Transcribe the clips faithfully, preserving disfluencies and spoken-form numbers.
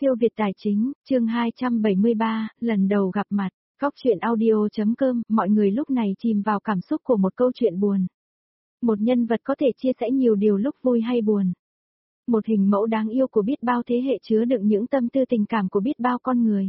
Siêu Việt Tài Chính, chương hai trăm bảy mươi ba, lần đầu gặp mặt, Góc Chuyện Audio.com, mọi người lúc này chìm vào cảm xúc của một câu chuyện buồn. Một nhân vật có thể chia sẻ nhiều điều lúc vui hay buồn. Một hình mẫu đáng yêu của biết bao thế hệ chứa đựng những tâm tư tình cảm của biết bao con người.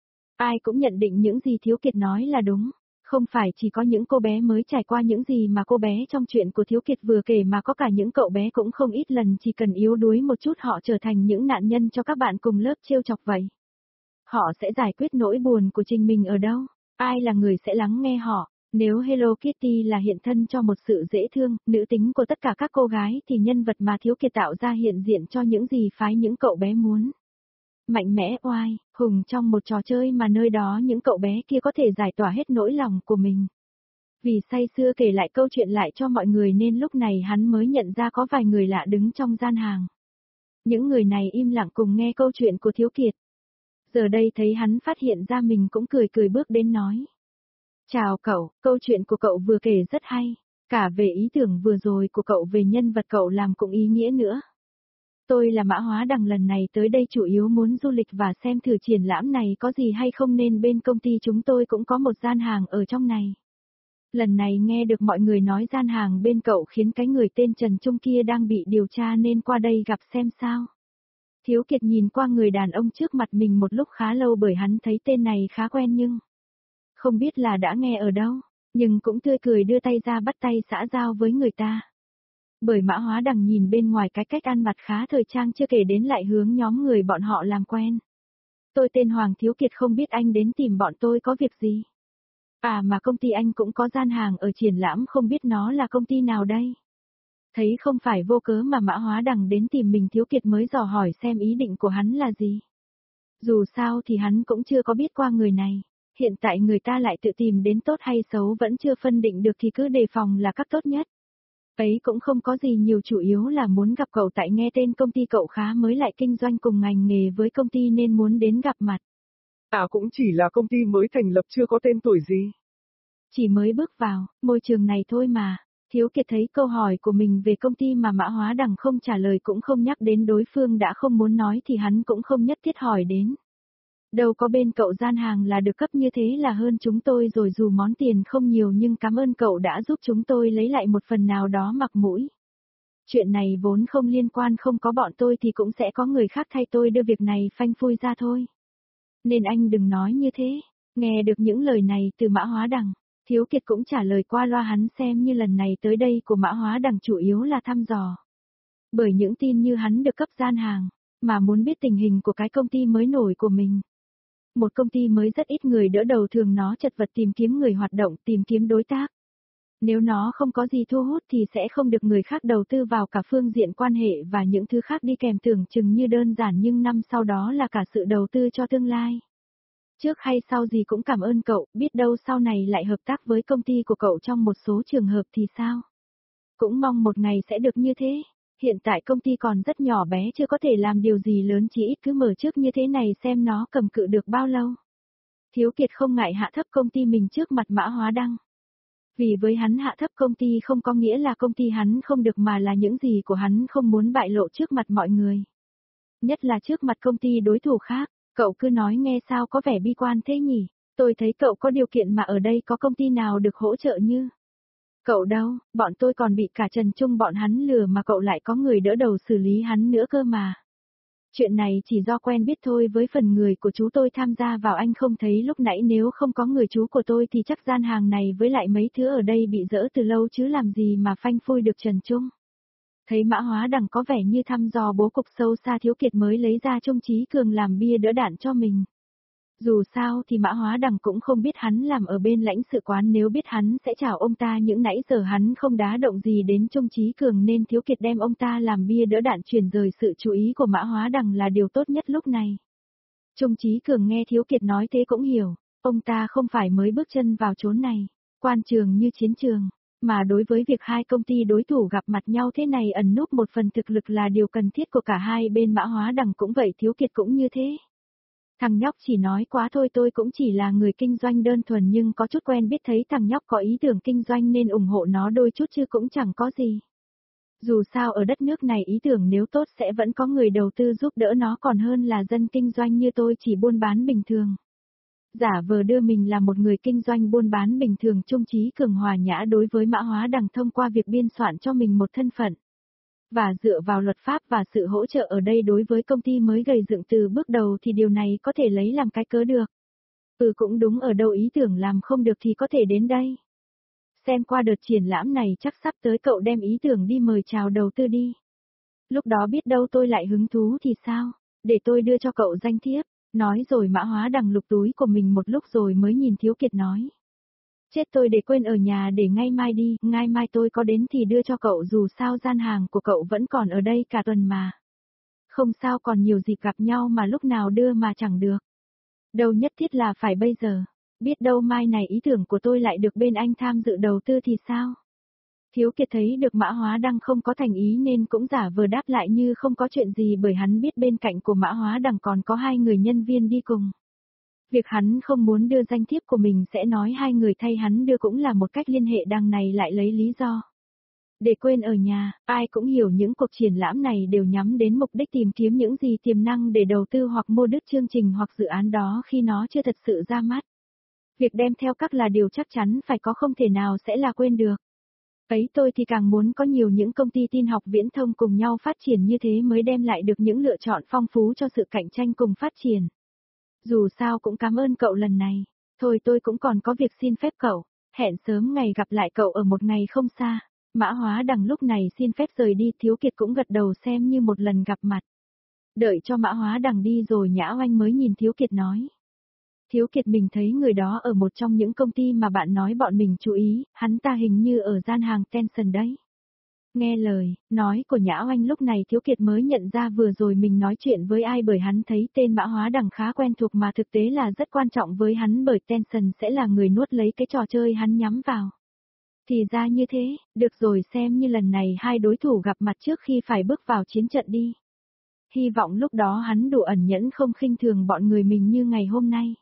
Ai cũng nhận định những gì Thiếu Kiệt nói là đúng. Không phải chỉ có những cô bé mới trải qua những gì mà cô bé trong chuyện của Thiếu Kiệt vừa kể mà có cả những cậu bé cũng không ít lần chỉ cần yếu đuối một chút họ trở thành những nạn nhân cho các bạn cùng lớp trêu chọc vậy. Họ sẽ giải quyết nỗi buồn của chính mình ở đâu? Ai là người sẽ lắng nghe họ? Nếu Hello Kitty là hiện thân cho một sự dễ thương, nữ tính của tất cả các cô gái thì nhân vật mà Thiếu Kiệt tạo ra hiện diện cho những gì phái những cậu bé muốn. Mạnh mẽ oai, hùng trong một trò chơi mà nơi đó những cậu bé kia có thể giải tỏa hết nỗi lòng của mình. Vì say sưa kể lại câu chuyện lại cho mọi người nên lúc này hắn mới nhận ra có vài người lạ đứng trong gian hàng. Những người này im lặng cùng nghe câu chuyện của Thiếu Kiệt. Giờ đây thấy hắn phát hiện ra mình cũng cười cười bước đến nói. Chào cậu, câu chuyện của cậu vừa kể rất hay, cả về ý tưởng vừa rồi của cậu về nhân vật cậu làm cũng ý nghĩa nữa. Tôi là Mã Hóa Đằng lần này tới đây chủ yếu muốn du lịch và xem thử triển lãm này có gì hay không nên bên công ty chúng tôi cũng có một gian hàng ở trong này. Lần này nghe được mọi người nói gian hàng bên cậu khiến cái người tên Trần Trung kia đang bị điều tra nên qua đây gặp xem sao. Thiếu Kiệt nhìn qua người đàn ông trước mặt mình một lúc khá lâu bởi hắn thấy tên này khá quen nhưng không biết là đã nghe ở đâu, nhưng cũng tươi cười đưa tay ra bắt tay xã giao với người ta. Bởi Mã Hóa Đằng nhìn bên ngoài cái cách ăn mặc khá thời trang chưa kể đến lại hướng nhóm người bọn họ làm quen. Tôi tên Hoàng Thiếu Kiệt không biết anh đến tìm bọn tôi có việc gì. À mà công ty anh cũng có gian hàng ở triển lãm không biết nó là công ty nào đây. Thấy không phải vô cớ mà Mã Hóa Đằng đến tìm mình Thiếu Kiệt mới dò hỏi xem ý định của hắn là gì. Dù sao thì hắn cũng chưa có biết qua người này. Hiện tại người ta lại tự tìm đến tốt hay xấu vẫn chưa phân định được thì cứ đề phòng là cách tốt nhất. Ấy cũng không có gì nhiều chủ yếu là muốn gặp cậu tại nghe tên công ty cậu khá mới lại kinh doanh cùng ngành nghề với công ty nên muốn đến gặp mặt. À cũng chỉ là công ty mới thành lập chưa có tên tuổi gì. Chỉ mới bước vào, môi trường này thôi mà. Thiếu Kiệt thấy câu hỏi của mình về công ty mà Mã Hóa Đằng không trả lời cũng không nhắc đến đối phương đã không muốn nói thì hắn cũng không nhất thiết hỏi đến. Đâu có bên cậu gian hàng là được cấp như thế là hơn chúng tôi rồi dù món tiền không nhiều nhưng cảm ơn cậu đã giúp chúng tôi lấy lại một phần nào đó mặc mũi. Chuyện này vốn không liên quan không có bọn tôi thì cũng sẽ có người khác thay tôi đưa việc này phanh phui ra thôi. Nên anh đừng nói như thế. Nghe được những lời này từ Mã Hóa Đằng, Thiếu Kiệt cũng trả lời qua loa hắn xem như lần này tới đây của Mã Hóa Đằng chủ yếu là thăm dò. Bởi những tin như hắn được cấp gian hàng, mà muốn biết tình hình của cái công ty mới nổi của mình. Một công ty mới rất ít người đỡ đầu thường nó chật vật tìm kiếm người hoạt động, tìm kiếm đối tác. Nếu nó không có gì thu hút thì sẽ không được người khác đầu tư vào cả phương diện quan hệ và những thứ khác đi kèm tưởng chừng như đơn giản nhưng năm sau đó là cả sự đầu tư cho tương lai. Trước hay sau gì cũng cảm ơn cậu, biết đâu sau này lại hợp tác với công ty của cậu trong một số trường hợp thì sao? Cũng mong một ngày sẽ được như thế. Hiện tại công ty còn rất nhỏ bé chưa có thể làm điều gì lớn chỉ ít cứ mở trước như thế này xem nó cầm cự được bao lâu. Thiếu Kiệt không ngại hạ thấp công ty mình trước mặt Mã Hóa Đăng. Vì với hắn hạ thấp công ty không có nghĩa là công ty hắn không được mà là những gì của hắn không muốn bại lộ trước mặt mọi người. Nhất là trước mặt công ty đối thủ khác, cậu cứ nói nghe sao có vẻ bi quan thế nhỉ, tôi thấy cậu có điều kiện mà ở đây có công ty nào được hỗ trợ như. Cậu đâu, bọn tôi còn bị cả Trần Trung bọn hắn lừa mà cậu lại có người đỡ đầu xử lý hắn nữa cơ mà. Chuyện này chỉ do quen biết thôi với phần người của chú tôi tham gia vào anh không thấy lúc nãy nếu không có người chú của tôi thì chắc gian hàng này với lại mấy thứ ở đây bị dỡ từ lâu chứ làm gì mà phanh phui được Trần Trung. Thấy Mã Hóa Đằng có vẻ như thăm dò bố cục sâu xa Thiếu Kiệt mới lấy ra Trung Chí Cường làm bia đỡ đạn cho mình. Dù sao thì Mã Hóa Đằng cũng không biết hắn làm ở bên lãnh sự quán nếu biết hắn sẽ chào ông ta những nãy giờ hắn không đá động gì đến Trung Chí Cường nên Thiếu Kiệt đem ông ta làm bia đỡ đạn chuyển rời sự chú ý của Mã Hóa Đằng là điều tốt nhất lúc này. Trung Chí Cường nghe Thiếu Kiệt nói thế cũng hiểu, ông ta không phải mới bước chân vào chốn này, quan trường như chiến trường, mà đối với việc hai công ty đối thủ gặp mặt nhau thế này ẩn núp một phần thực lực là điều cần thiết của cả hai bên Mã Hóa Đằng cũng vậy Thiếu Kiệt cũng như thế. Thằng nhóc chỉ nói quá thôi tôi cũng chỉ là người kinh doanh đơn thuần nhưng có chút quen biết thấy thằng nhóc có ý tưởng kinh doanh nên ủng hộ nó đôi chút chứ cũng chẳng có gì. Dù sao ở đất nước này ý tưởng nếu tốt sẽ vẫn có người đầu tư giúp đỡ nó còn hơn là dân kinh doanh như tôi chỉ buôn bán bình thường. Giả vờ đưa mình là một người kinh doanh buôn bán bình thường trung trí cường hòa nhã đối với Mã Hóa Đằng thông qua việc biên soạn cho mình một thân phận. Và dựa vào luật pháp và sự hỗ trợ ở đây đối với công ty mới gầy dựng từ bước đầu thì điều này có thể lấy làm cái cớ được. Ừ cũng đúng ở đâu ý tưởng làm không được thì có thể đến đây. Xem qua đợt triển lãm này chắc sắp tới cậu đem ý tưởng đi mời chào đầu tư đi. Lúc đó biết đâu tôi lại hứng thú thì sao, để tôi đưa cho cậu danh thiếp. Nói rồi Mã Hóa Đằng lục túi của mình một lúc rồi mới nhìn Thiếu Kiệt nói. Chết tôi để quên ở nhà để ngay mai đi, ngay mai tôi có đến thì đưa cho cậu dù sao gian hàng của cậu vẫn còn ở đây cả tuần mà. Không sao còn nhiều dịp gặp nhau mà lúc nào đưa mà chẳng được. Đâu nhất thiết là phải bây giờ, biết đâu mai này ý tưởng của tôi lại được bên anh tham dự đầu tư thì sao? Thiếu Kiệt thấy được Mã Hóa Đằng không có thành ý nên cũng giả vờ đáp lại như không có chuyện gì bởi hắn biết bên cạnh của Mã Hóa Đằng còn có hai người nhân viên đi cùng. Việc hắn không muốn đưa danh thiếp của mình sẽ nói hai người thay hắn đưa cũng là một cách liên hệ đằng này lại lấy lý do. Để quên ở nhà, ai cũng hiểu những cuộc triển lãm này đều nhắm đến mục đích tìm kiếm những gì tiềm năng để đầu tư hoặc mua đứt chương trình hoặc dự án đó khi nó chưa thật sự ra mắt. Việc đem theo các là điều chắc chắn phải có không thể nào sẽ là quên được. Ấy tôi thì càng muốn có nhiều những công ty tin học viễn thông cùng nhau phát triển như thế mới đem lại được những lựa chọn phong phú cho sự cạnh tranh cùng phát triển. Dù sao cũng cảm ơn cậu lần này, thôi tôi cũng còn có việc xin phép cậu, hẹn sớm ngày gặp lại cậu ở một ngày không xa. Mã Hóa Đằng lúc này xin phép rời đi, Thiếu Kiệt cũng gật đầu xem như một lần gặp mặt. Đợi cho Mã Hóa Đằng đi rồi Nhã Oanh mới nhìn Thiếu Kiệt nói. Thiếu Kiệt mình thấy người đó ở một trong những công ty mà bạn nói bọn mình chú ý, hắn ta hình như ở gian hàng Tencent đấy. Nghe lời, nói của Nhã Oanh lúc này Thiếu Kiệt mới nhận ra vừa rồi mình nói chuyện với ai bởi hắn thấy tên Mã Hóa Đằng khá quen thuộc mà thực tế là rất quan trọng với hắn bởi Tencent sẽ là người nuốt lấy cái trò chơi hắn nhắm vào. Thì ra như thế, được rồi xem như lần này hai đối thủ gặp mặt trước khi phải bước vào chiến trận đi. Hy vọng lúc đó hắn đủ ẩn nhẫn không khinh thường bọn người mình như ngày hôm nay.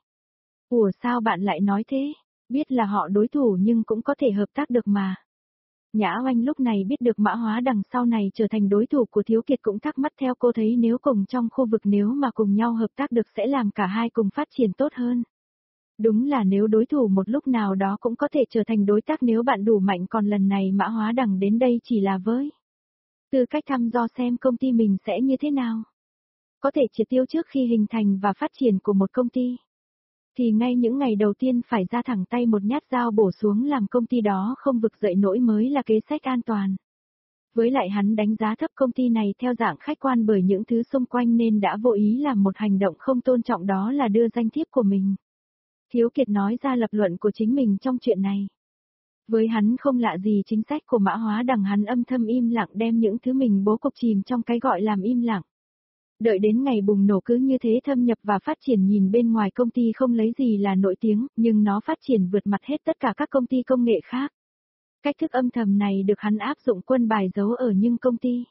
Ủa sao bạn lại nói thế? Biết là họ đối thủ nhưng cũng có thể hợp tác được mà. Nhã Oanh lúc này biết được Mã Hóa Đằng sau này trở thành đối thủ của Thiếu Kiệt cũng thắc mắc theo cô thấy nếu cùng trong khu vực nếu mà cùng nhau hợp tác được sẽ làm cả hai cùng phát triển tốt hơn. Đúng là nếu đối thủ một lúc nào đó cũng có thể trở thành đối tác nếu bạn đủ mạnh còn lần này Mã Hóa Đằng đến đây chỉ là với tư cách thăm dò xem công ty mình sẽ như thế nào. Có thể triệt tiêu trước khi hình thành và phát triển của một công ty. Thì ngay những ngày đầu tiên phải ra thẳng tay một nhát dao bổ xuống làm công ty đó không vực dậy nổi mới là kế sách an toàn. Với lại hắn đánh giá thấp công ty này theo dạng khách quan bởi những thứ xung quanh nên đã vô ý làm một hành động không tôn trọng đó là đưa danh thiếp của mình. Thiếu Kiệt nói ra lập luận của chính mình trong chuyện này. Với hắn không lạ gì chính sách của Mã Hóa Đằng hắn âm thầm im lặng đem những thứ mình bố cục chìm trong cái gọi làm im lặng. Đợi đến ngày bùng nổ cứ như thế thâm nhập và phát triển nhìn bên ngoài công ty không lấy gì là nổi tiếng, nhưng nó phát triển vượt mặt hết tất cả các công ty công nghệ khác. Cách thức âm thầm này được hắn áp dụng quân bài giấu ở những công ty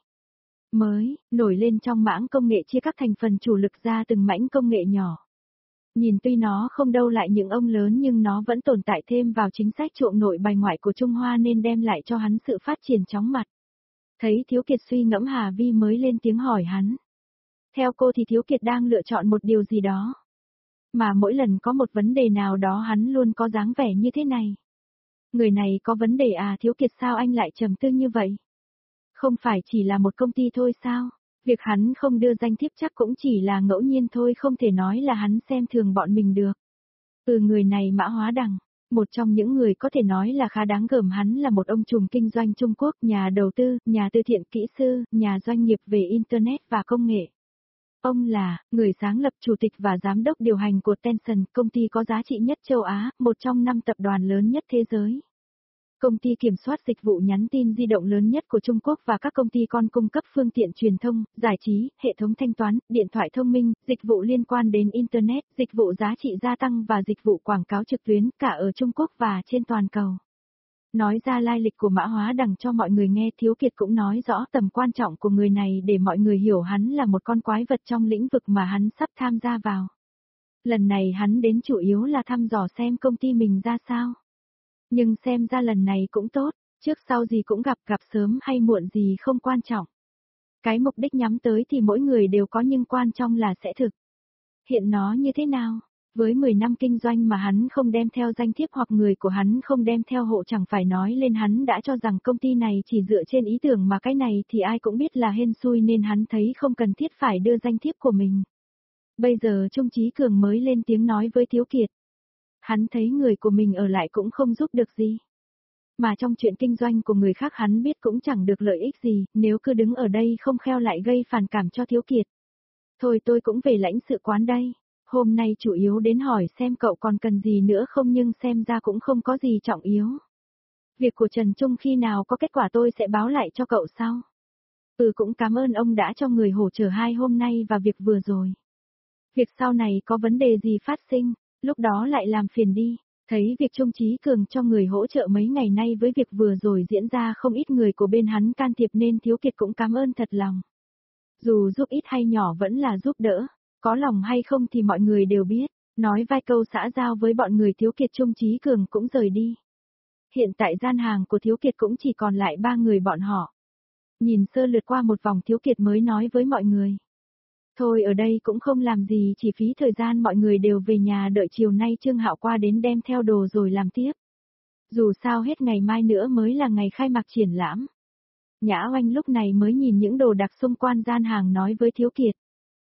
mới, nổi lên trong mảng công nghệ chia các thành phần chủ lực ra từng mảnh công nghệ nhỏ. Nhìn tuy nó không đâu lại những ông lớn nhưng nó vẫn tồn tại thêm vào chính sách chuộng nội bài ngoại của Trung Hoa nên đem lại cho hắn sự phát triển chóng mặt. Thấy Thiếu Kiệt suy ngẫm Hà Vi mới lên tiếng hỏi hắn. Theo cô thì Thiếu Kiệt đang lựa chọn một điều gì đó. Mà mỗi lần có một vấn đề nào đó hắn luôn có dáng vẻ như thế này. Người này có vấn đề à Thiếu Kiệt sao anh lại trầm tư như vậy? Không phải chỉ là một công ty thôi sao? Việc hắn không đưa danh thiếp chắc cũng chỉ là ngẫu nhiên thôi không thể nói là hắn xem thường bọn mình được. Ừ người này Mã Hóa Đằng, một trong những người có thể nói là khá đáng gờm hắn là một ông trùm kinh doanh Trung Quốc, nhà đầu tư, nhà từ thiện kỹ sư, nhà doanh nghiệp về Internet và công nghệ. Ông là người sáng lập chủ tịch và giám đốc điều hành của Tencent, công ty có giá trị nhất châu Á, một trong năm tập đoàn lớn nhất thế giới. Công ty kiểm soát dịch vụ nhắn tin di động lớn nhất của Trung Quốc và các công ty con cung cấp phương tiện truyền thông, giải trí, hệ thống thanh toán, điện thoại thông minh, dịch vụ liên quan đến Internet, dịch vụ giá trị gia tăng và dịch vụ quảng cáo trực tuyến cả ở Trung Quốc và trên toàn cầu. Nói ra lai lịch của Mã Hóa Đằng cho mọi người nghe Thiếu Kiệt cũng nói rõ tầm quan trọng của người này để mọi người hiểu hắn là một con quái vật trong lĩnh vực mà hắn sắp tham gia vào. Lần này hắn đến chủ yếu là thăm dò xem công ty mình ra sao. Nhưng xem ra lần này cũng tốt, Trước sau gì cũng gặp, gặp sớm hay muộn gì không quan trọng. Cái mục đích nhắm tới thì mỗi người đều có nhưng quan trọng là sẽ thực. Hiện nó như thế nào? Với mười năm kinh doanh mà hắn không đem theo danh thiếp hoặc người của hắn không đem theo hộ chẳng phải nói lên hắn đã cho rằng công ty này chỉ dựa trên ý tưởng mà cái này thì ai cũng biết là hên xui nên hắn thấy không cần thiết phải đưa danh thiếp của mình. Bây giờ Trung Chí Cường mới lên tiếng nói với Thiếu Kiệt. Hắn thấy người của mình ở lại cũng không giúp được gì. Mà trong chuyện kinh doanh của người khác hắn biết cũng chẳng được lợi ích gì, nếu cứ đứng ở đây không khéo lại gây phản cảm cho Thiếu Kiệt. Thôi tôi cũng về lãnh sự quán đây. Hôm nay chủ yếu đến hỏi xem cậu còn cần gì nữa không nhưng xem ra cũng không có gì trọng yếu. Việc của Trần Trung khi nào có kết quả tôi sẽ báo lại cho cậu sau. Ừ cũng cảm ơn ông đã cho người hỗ trợ hai hôm nay và việc vừa rồi. Việc sau này có vấn đề gì phát sinh, lúc đó lại làm phiền đi. Thấy việc Trung Chí Cường cho người hỗ trợ mấy ngày nay với việc vừa rồi diễn ra không ít người của bên hắn can thiệp nên Thiếu Kiệt cũng cảm ơn thật lòng. Dù giúp ít hay nhỏ vẫn là giúp đỡ. Có lòng hay không thì mọi người đều biết, nói vài câu xã giao với bọn người Thiếu Kiệt Trung Chí Cường cũng rời đi. Hiện tại gian hàng của Thiếu Kiệt cũng chỉ còn lại ba người bọn họ. Nhìn sơ lượt qua một vòng Thiếu Kiệt mới nói với mọi người. Thôi ở đây cũng không làm gì chỉ phí thời gian mọi người đều về nhà đợi chiều nay Trương Hạo qua đến đem theo đồ rồi làm tiếp. Dù sao hết ngày mai nữa mới là ngày khai mạc triển lãm. Nhã Oanh lúc này mới nhìn những đồ đạc xung quanh gian hàng nói với Thiếu Kiệt.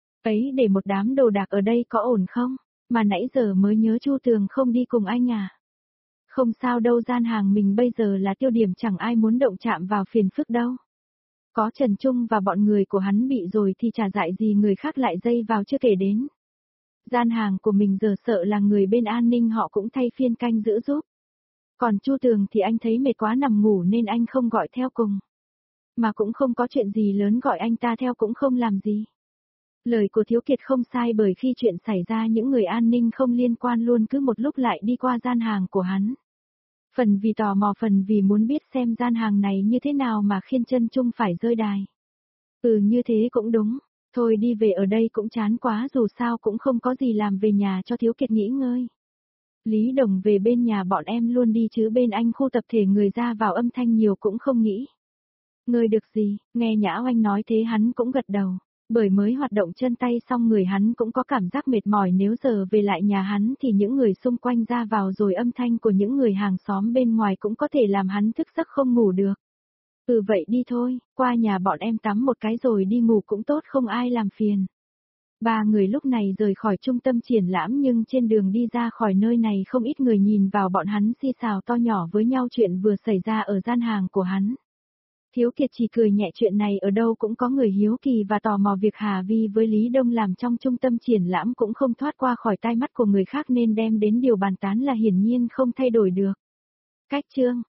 Ấy để một đám đồ đạc ở đây có ổn không? Mà nãy giờ mới nhớ Chu Tường không đi cùng anh à? Không sao đâu gian hàng mình bây giờ là tiêu điểm chẳng ai muốn động chạm vào phiền phức đâu. Có Trần Trung và bọn người của hắn bị rồi thì chả dại gì người khác lại dây vào chưa kể đến. Gian hàng của mình giờ sợ là người bên an ninh họ cũng thay phiên canh giữ giúp. Còn Chu Tường thì anh thấy mệt quá nằm ngủ nên anh không gọi theo cùng. Mà cũng không có chuyện gì lớn gọi anh ta theo cũng không làm gì. Lời của Thiếu Kiệt không sai bởi khi chuyện xảy ra những người an ninh không liên quan luôn cứ một lúc lại đi qua gian hàng của hắn. Phần vì tò mò phần vì muốn biết xem gian hàng này như thế nào mà khiến Trân Trung phải rơi đài. Ừ như thế cũng đúng, thôi đi về ở đây cũng chán quá dù sao cũng không có gì làm về nhà cho Thiếu Kiệt nghỉ ngơi. Lý Đồng về bên nhà bọn em luôn đi chứ bên anh khu tập thể người ra vào âm thanh nhiều cũng không nghĩ. Ngơi được gì, nghe Nhã Oanh nói thế hắn cũng gật đầu. Bởi mới hoạt động chân tay xong người hắn cũng có cảm giác mệt mỏi nếu giờ về lại nhà hắn thì những người xung quanh ra vào rồi âm thanh của những người hàng xóm bên ngoài cũng có thể làm hắn thức giấc không ngủ được. Ừ vậy đi thôi, qua nhà bọn em tắm một cái rồi đi ngủ cũng tốt không ai làm phiền. Ba người lúc này rời khỏi trung tâm triển lãm nhưng trên đường đi ra khỏi nơi này không ít người nhìn vào bọn hắn xì xào to nhỏ với nhau chuyện vừa xảy ra ở gian hàng của hắn. Thiếu Kiệt chỉ cười nhẹ chuyện này ở đâu cũng có người hiếu kỳ và tò mò việc Hà Vi với Lý Đông làm trong trung tâm triển lãm cũng không thoát qua khỏi tai mắt của người khác nên đem đến điều bàn tán là hiển nhiên không thay đổi được. Cách chương